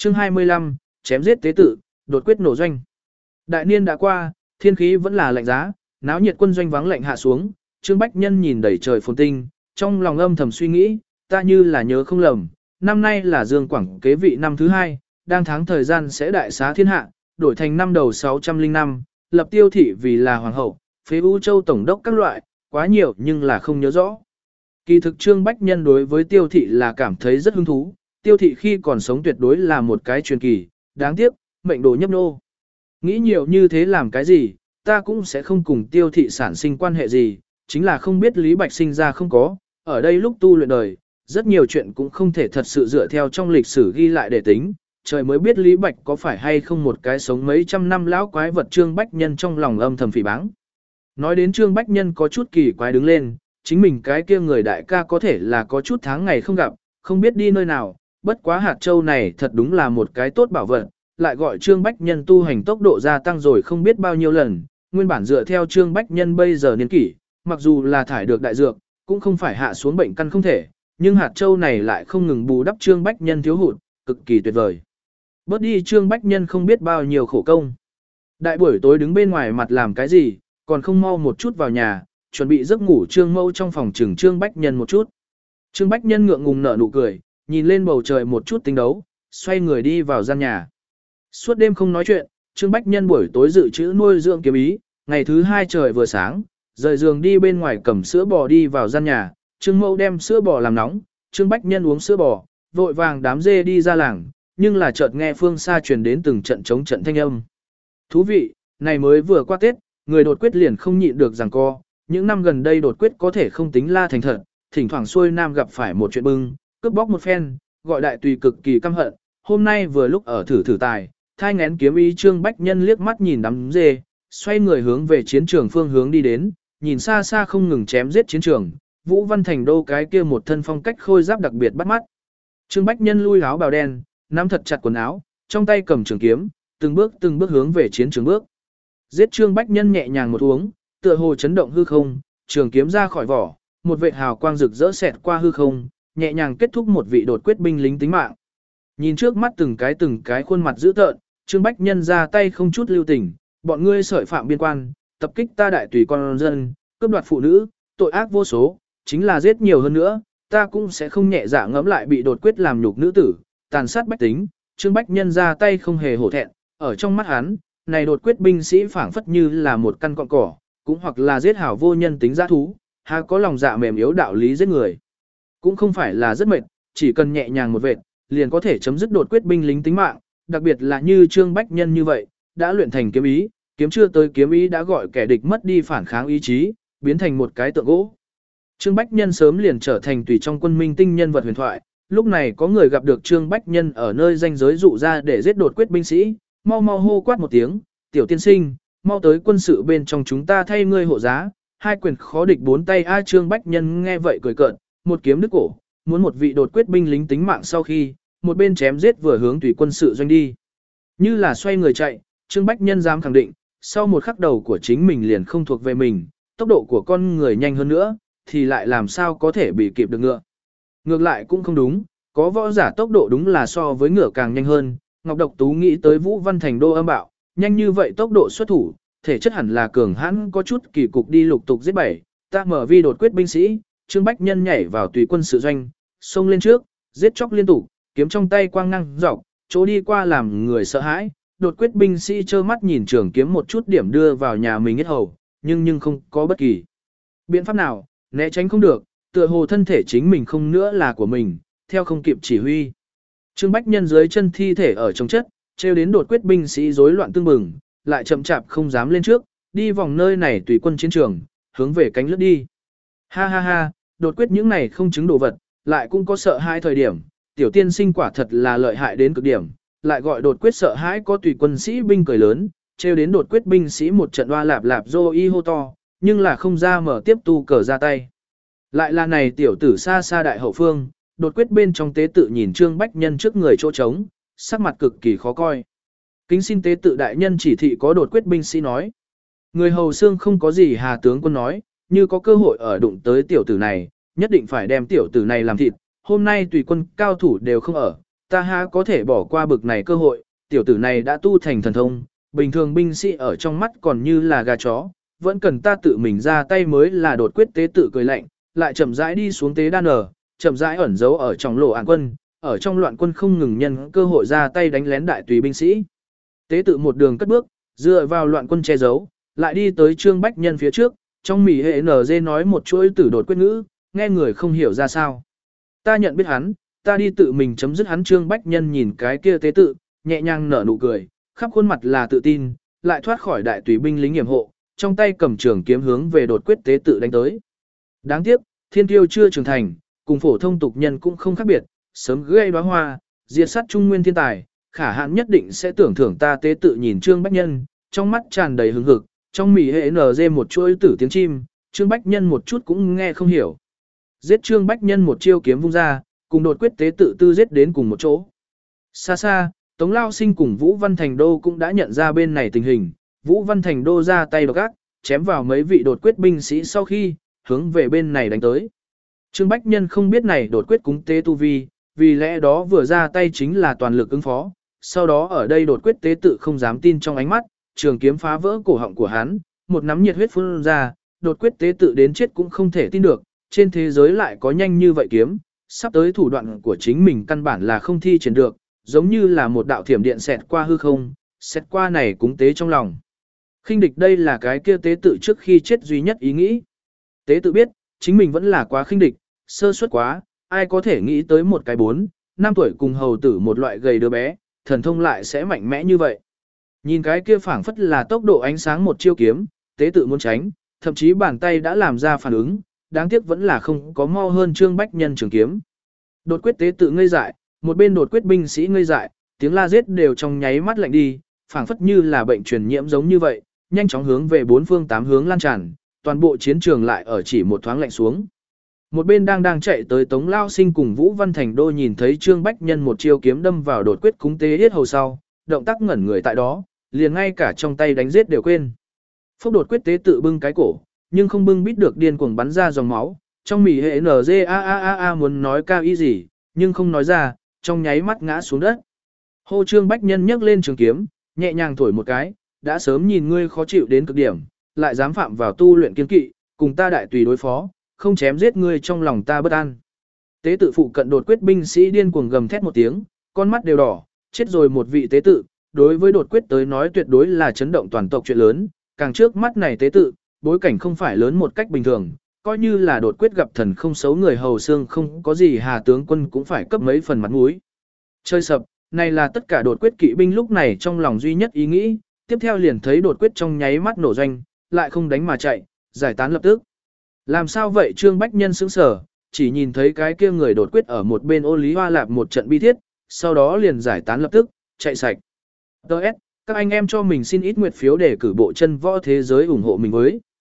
Chương 25, chém giết tế tự, đột quyết nổ doanh. Đại niên đã qua, thiên khí vẫn là lạnh giá, náo nhiệt quân doanh vắng lạnh hạ xuống, Trương Bách Nhân nhìn đầy trời phồn tinh, trong lòng âm thầm suy nghĩ, ta như là nhớ không lầm, năm nay là Dương Quảng kế vị năm thứ 2, đang tháng thời gian sẽ đại xá thiên hạ, đổi thành năm đầu 605, lập Tiêu thị vì là hoàng hậu, phế U Châu tổng đốc các loại, quá nhiều nhưng là không nhớ rõ. Kỳ thực Trương Bách Nhân đối với Tiêu thị là cảm thấy rất hứng thú, Tiêu thị khi còn sống tuyệt đối là một cái truyền kỳ, đáng tiếc, mệnh đồ nhấp nô. Nghĩ nhiều như thế làm cái gì, ta cũng sẽ không cùng Tiêu thị sản sinh quan hệ gì, chính là không biết Lý Bạch sinh ra không có, ở đây lúc tu luyện đời, rất nhiều chuyện cũng không thể thật sự dựa theo trong lịch sử ghi lại để tính, trời mới biết Lý Bạch có phải hay không một cái sống mấy trăm năm lão quái vật. Trương Bách Nhân trong lòng âm thầm phỉ báng. Nói đến Trương Bách Nhân có chút kỳ quái đứng lên, chính mình cái kia người đại ca có thể là có chút tháng ngày không gặp, không biết đi nơi nào, bất quá hạt châu này thật đúng là một cái tốt bảo vật, lại gọi Trương Bách Nhân tu hành tốc độ gia tăng rồi không biết bao nhiêu lần, nguyên bản dựa theo Trương Bách Nhân bây giờ niên kỷ, mặc dù là thải được đại dược, cũng không phải hạ xuống bệnh căn không thể, nhưng hạt châu này lại không ngừng bù đắp Trương Bách Nhân thiếu hụt, cực kỳ tuyệt vời. Bớt đi Trương Bách Nhân không biết bao nhiêu khổ công. Đại buổi tối đứng bên ngoài mặt làm cái gì, còn không mau một chút vào nhà, chuẩn bị giấc ngủ Trương Mâu trong phòng trừng Trương Bách Nhân một chút. Trương Bách Nhân ngượng ngùng nở nụ cười, nhìn lên bầu trời một chút tính đấu, xoay người đi vào gian nhà. Suốt đêm không nói chuyện, Trương Bách Nhân buổi tối dự trữ nuôi dưỡng kiếm ý, ngày thứ 2 trời vừa sáng, rời giường đi bên ngoài cầm sữa bò đi vào gian nhà, Trương Mâu đem sữa bò làm nóng, Trương Bách Nhân uống sữa bò, vội vàng đám dê đi ra làng, nhưng là chợt nghe phương xa truyền đến từng trận chống trận thanh âm. Thú vị, này mới vừa qua Tết, người đột quyết liền không nhịn được giằng co, những năm gần đây đột quyết có thể không tính la thành thật, thỉnh thoảng xuôi nam gặp phải một chuyện bưng, cướp bóc một phen, gọi đại tùy cực kỳ căm hận, hôm nay vừa lúc ở thử tài, thai ngén kiếm ý. Trương Bách Nhân liếc mắt nhìn đám dê, xoay người hướng về chiến trường phương hướng đi đến, nhìn xa xa không ngừng chém giết chiến trường, Vũ Văn Thành Đô cái kia một thân phong cách khôi giáp đặc biệt bắt mắt. Trương Bách Nhân lui áo bào đen, nắm thật chặt quần áo, trong tay cầm trường kiếm, từng bước hướng về chiến trường bước. Giết Trương Bách Nhân nhẹ nhàng một uống, tựa hồ chấn động hư không, trường kiếm ra khỏi vỏ, một vệt hào quang rực rỡ xẹt qua hư không, nhẹ nhàng kết thúc một vị đột quyết binh lính tính mạng. Nhìn trước mắt từng cái khuôn mặt dữ tợn, Trương Bách Nhân ra tay không chút lưu tình, bọn ngươi sợi phạm biên quan, tập kích ta đại tùy con dân, cướp đoạt phụ nữ, tội ác vô số, chính là giết nhiều hơn nữa, ta cũng sẽ không nhẹ dạ ngẫm lại bị đột quyết làm nhục nữ tử, tàn sát bách tính. Trương Bách Nhân ra tay không hề hổ thẹn, ở trong mắt hắn, này đột quyết binh sĩ phảng phất như là một căn cọng cỏ, cũng hoặc là giết hảo vô nhân tính dã thú, há có lòng dạ mềm yếu đạo lý giết người. Cũng không phải là rất mệt, chỉ cần nhẹ nhàng một vệt, liền có thể chấm dứt đột quyết binh lính tính mạng, đặc biệt là như Trương Bách Nhân như vậy, đã luyện thành kiếm ý, kiếm chưa tới kiếm ý đã gọi kẻ địch mất đi phản kháng ý chí, biến thành một cái tượng gỗ. Trương Bách Nhân sớm liền trở thành tùy trong quân minh tinh nhân vật huyền thoại, lúc này có người gặp được Trương Bách Nhân ở nơi ranh giới dụ ra để giết đột quyết binh sĩ, mau mau hô quát một tiếng, tiểu tiên sinh, mau tới quân sự bên trong chúng ta thay ngươi hộ giá, hai quyền khó địch bốn tay. Trương Bách Nhân nghe vậy cười cợt, một kiếm đứt cổ, muốn một vị đột quyết binh lính tính mạng sau khi, một bên chém giết vừa hướng tùy quân sự doanh đi. Như là xoay người chạy, Trương Bách Nhân dám khẳng định, sau một khắc đầu của chính mình liền không thuộc về mình, tốc độ của con người nhanh hơn nữa, thì lại làm sao có thể bị kịp được ngựa. Ngược lại cũng không đúng, có võ giả tốc độ đúng là so với ngựa càng nhanh hơn. Ngọc Độc Tú nghĩ tới Vũ Văn Thành Đô âm bạo, nhanh như vậy tốc độ xuất thủ, thể chất hẳn là cường hãn có chút kỳ cục đi lục tục giết bảy, ta mở vi đột quyết binh sĩ. Trương Bách Nhân nhảy vào tùy quân sự doanh, xông lên trước, giết chóc liên tục, kiếm trong tay quang năng dọc, chỗ đi qua làm người sợ hãi. Đột quyết binh sĩ trơ mắt nhìn trường kiếm một chút điểm đưa vào nhà mình hết hầu, nhưng không có bất kỳ biện pháp nào, né tránh không được, tựa hồ thân thể chính mình không nữa là của mình, theo không kịp chỉ huy. Trương Bách Nhân dưới chân thi thể ở trong chất, treo đến đột quyết binh sĩ rối loạn tương bừng, lại chậm chạp không dám lên trước, đi vòng nơi này tùy quân chiến trường, hướng về cánh lướt đi. Ha ha ha, đột quyết những này không chứng đồ vật, lại cũng có sợ hai thời điểm, tiểu tiên sinh quả thật là lợi hại đến cực điểm, lại gọi đột quyết sợ hãi có tùy quân sĩ binh cười lớn, treo đến đột quyết binh sĩ một trận hoa lạp lạp dô y hô to, nhưng là không ra mở tiếp tu cờ ra tay. Lại là này tiểu tử xa xa đại hậu phương, đột quyết bên trong tế tự nhìn Trương Bách Nhân trước người chỗ trống, sắc mặt cực kỳ khó coi. Kính xin tế tự đại nhân chỉ thị có đột quyết binh sĩ nói. Người hầu xương không có gì Hà tướng quân nói, như có cơ hội ở đụng tới tiểu tử này, nhất định phải đem tiểu tử này làm thịt, hôm nay tùy quân cao thủ đều không ở, ta há có thể bỏ qua bực này cơ hội, tiểu tử này đã tu thành thần thông, bình thường binh sĩ ở trong mắt còn như là gà chó, vẫn cần ta tự mình ra tay mới là đột quyết tế tự cười lạnh, lại chậm rãi đi xuống tế đan ở, chậm rãi ẩn giấu ở trong lỗ án quân, ở trong loạn quân không ngừng nhân cơ hội ra tay đánh lén đại tùy binh sĩ. Tế tự một đường cất bước, dựa vào loạn quân che giấu, lại đi tới Trương Bách Nhân phía trước, trong mỉ hệ NG nói một chuỗi tử đột quyết ngữ, nghe người không hiểu ra sao. Ta nhận biết hắn, ta đi tự mình chấm dứt hắn. Trương Bách Nhân nhìn cái kia tế tự, nhẹ nhàng nở nụ cười, khắp khuôn mặt là tự tin, lại thoát khỏi đại tùy binh lính nghiệm hộ, trong tay cầm trường kiếm hướng về đột quyết tế tự đánh tới. Đáng tiếc, thiên tiêu chưa trưởng thành, cùng phổ thông tục nhân cũng không khác biệt, sớm gây đóa hoa, diệt sát trung nguyên thiên tài, khả hạn nhất định sẽ tưởng thưởng ta. Tế tự nhìn Trương Bách Nhân, trong mắt tràn đầy hứng hực, trong mỉ hệ NG một chuỗi tử tiếng chim, Trương Bách Nhân một chút cũng nghe không hiểu. Giết Trương Bách Nhân một chiêu kiếm vung ra, cùng đột quyết tế tự tư giết đến cùng một chỗ. Xa xa, Tống Lao Sinh cùng Vũ Văn Thành Đô cũng đã nhận ra bên này tình hình, Vũ Văn Thành Đô ra tay độc ác, chém vào mấy vị đột quyết binh sĩ sau khi, hướng về bên này đánh tới. Trương Bách Nhân không biết này đột quyết cúng tế tu vi, vì lẽ đó vừa ra tay chính là toàn lực ứng phó, sau đó ở đây đột quyết tế tự không dám tin trong ánh mắt, trường kiếm phá vỡ cổ họng của hắn, một nắm nhiệt huyết phun ra, đột quyết tế tự đến chết cũng không thể tin được, trên thế giới lại có nhanh như vậy kiếm, sắp tới thủ đoạn của chính mình căn bản là không thi triển được, giống như là một đạo thiểm điện xẹt qua hư không, xẹt qua này cúng tế trong lòng. Khinh địch đây là cái kia tế tự trước khi chết duy nhất ý nghĩ. Tế tự biết, chính mình vẫn là quá khinh địch, sơ suất quá, ai có thể nghĩ tới một cái 4, 5 tuổi cùng hầu tử một loại gầy đứa bé, thần thông lại sẽ mạnh mẽ như vậy. Nhìn cái kia phảng phất là tốc độ ánh sáng một chiêu kiếm, tế tự muốn tránh, thậm chí bàn tay đã làm ra phản ứng, đáng tiếc vẫn là không có mau hơn Trương Bách Nhân trường kiếm. Đột quyết tế tự ngây dại, một bên đột quyết binh sĩ ngây dại, tiếng la giết đều trong nháy mắt lạnh đi, phảng phất như là bệnh truyền nhiễm giống như vậy, nhanh chóng hướng về bốn phương tám hướng lan tràn, toàn bộ chiến trường lại ở chỉ một thoáng lạnh xuống. Một bên đang chạy tới Tống Lao Sinh cùng Vũ Văn Thành Đô nhìn thấy Trương Bách Nhân một chiêu kiếm đâm vào đột quyết cúng tế yết hầu sau, động tác ngẩn người tại đó, liền ngay cả trong tay đánh giết đều quên. Phốc đột quyết tế tự bưng cái cổ, nhưng không bưng bít được điên cuồng bắn ra dòng máu, trong mỉ hệ NGAAA muốn nói cao ý gì, nhưng không nói ra, trong nháy mắt ngã xuống đất. Hô Trương Bách Nhân nhấc lên trường kiếm, nhẹ nhàng thổi một cái, đã sớm nhìn ngươi khó chịu đến cực điểm, lại dám phạm vào tu luyện kiên kỵ, cùng ta đại tùy đối phó, không chém giết ngươi trong lòng ta bất an. Tế tự phụ cận đột quyết binh sĩ điên cuồng gầm thét một tiếng, con mắt đều đỏ, chết rồi một vị tế tự, đối với đột quyết tới nói tuyệt đối là chấn động toàn tộc chuyện lớn, càng trước mắt này tế tự, bối cảnh không phải lớn một cách bình thường, coi như là đột quyết gặp thần không xấu người hầu xương không có gì Hà tướng quân cũng phải cấp mấy phần mặt mũi. Chơi sập, này là tất cả đột quyết kỵ binh lúc này trong lòng duy nhất ý nghĩ, tiếp theo liền thấy đột quyết trong nháy mắt nổ doanh, lại không đánh mà chạy, giải tán lập tức. Làm sao vậy Trương Bách Nhân sững sờ, chỉ nhìn thấy cái kia người đột quyết ở một bên Ô Lý Hoa lạp một trận bi thiết, sau đó liền giải tán lập tức, chạy sạch. Đợt, các anh em cho mình xin ít nguyệt phiếu để cử bộ chân võ thế giới ủng hộ mình với.